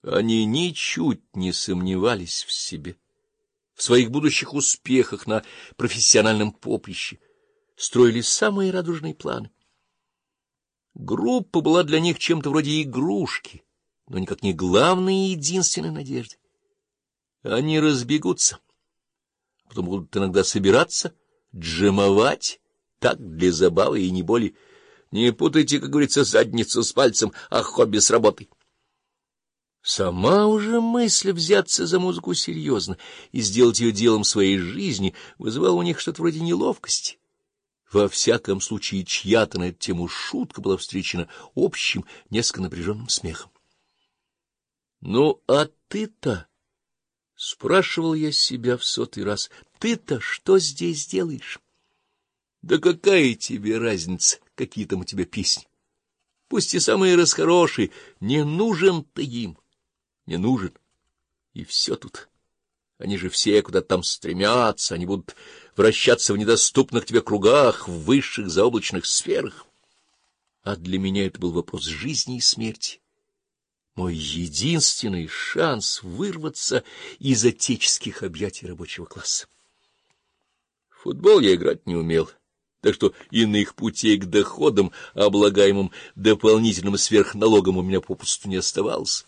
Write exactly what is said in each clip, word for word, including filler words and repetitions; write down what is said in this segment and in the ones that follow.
Они ничуть не сомневались в себе, в своих будущих успехах на профессиональном поприще, строили самые радужные планы. Группа была для них чем-то вроде игрушки, но никак не главной и единственной надеждой. Они разбегутся, потом будут иногда собираться, джемовать, так для забавы и не более. Не путайте, как говорится, задницу с пальцем, а хобби с работой. Сама уже мысль взяться за музыку серьезно и сделать ее делом своей жизни вызывала у них что-то вроде неловкости. Во всяком случае, чья-то на эту тему шутка была встречена общим, несколько напряженным смехом. — Ну, а ты-то, — спрашивал я себя в сотый раз, — ты-то что здесь делаешь? Да какая тебе разница, какие там у тебя песни? Пусть и самые расхорошие, не нужен ты им, не нужен. И все тут. Они же все куда-то там стремятся, они будут вращаться в недоступных тебе кругах, в высших заоблачных сферах. А для меня это был вопрос жизни и смерти. Мой единственный шанс вырваться из отеческих объятий рабочего класса. В футбол я играть не умел, так что иных путей к доходам, облагаемым дополнительным сверхналогом, у меня попусту не оставалось.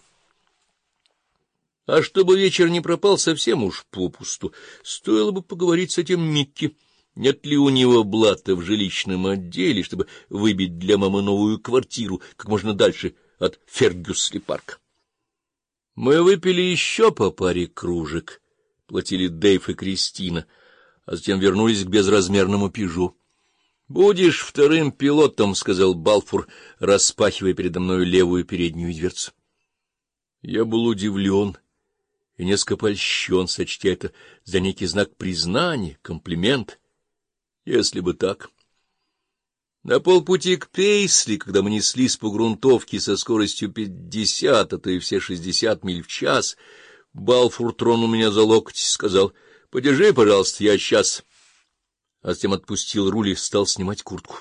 А чтобы вечер не пропал совсем уж попусту, стоило бы поговорить с этим Микки. Нет ли у него блата в жилищном отделе, чтобы выбить для мамы новую квартиру как можно дальше от Фергюсли-парка? Мы выпили еще по паре кружек, платили Дэйв и Кристина, а затем вернулись к безразмерному пижу. — Будешь вторым пилотом, — сказал Балфур, распахивая передо мною левую переднюю дверцу. Я был удивлен и несколько польщен, сочтя это за некий знак признания, комплимент, если бы так. На полпути к Пейсли, когда мы неслись по грунтовке со скоростью пятьдесят, а то и все шестьдесят миль в час, Балфур тронул меня за локоть и сказал: — Подержи, пожалуйста, я сейчас. А затем отпустил руль и стал снимать куртку.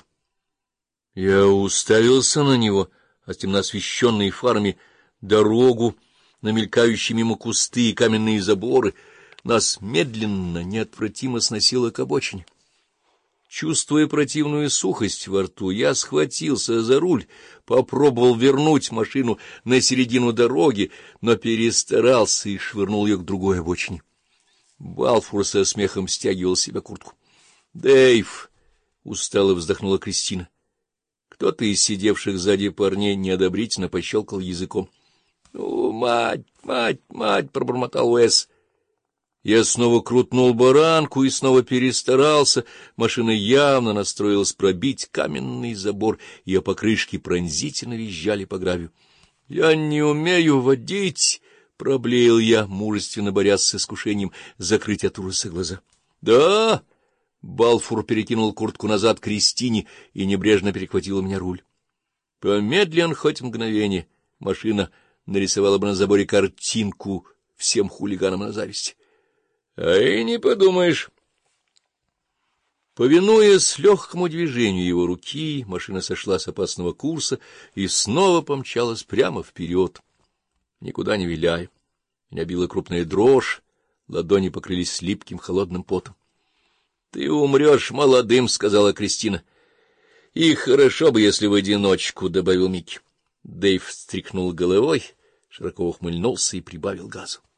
Я уставился на него, а затем на освещенные фарами дорогу, на мелькающие мимо кусты и каменные заборы. Нас медленно, неотвратимо сносило к обочине. Чувствуя противную сухость во рту, я схватился за руль, попробовал вернуть машину на середину дороги, но перестарался и швырнул ее к другой обочине. Балфур со смехом стягивал с себя куртку. — Дэйв! — устало вздохнула Кристина. Кто-то из сидевших сзади парней неодобрительно пощелкал языком. — Ну, мать, мать, мать! — пробормотал Уэс. Я снова крутнул баранку и снова перестарался. Машина явно настроилась пробить каменный забор, ее покрышки пронзительно визжали по гравию. — Я не умею водить! — проблеял я, мужественно борясь с искушением закрыть от ужаса глаза. — Да! — Балфур перекинул куртку назад к Кристине и небрежно перехватил у меня руль. Помедлен хоть мгновение, машина нарисовала бы на заборе картинку всем хулиганам на зависть. — А и не подумаешь. Повинуясь легкому движению его руки, машина сошла с опасного курса и снова помчалась прямо вперед, никуда не виляя. Меня била крупная дрожь, ладони покрылись липким холодным потом. — Ты умрешь молодым, — сказала Кристина. — И хорошо бы, если в одиночку, — добавил Микки. Дэйв встряхнул головой, широко ухмыльнулся и прибавил газу.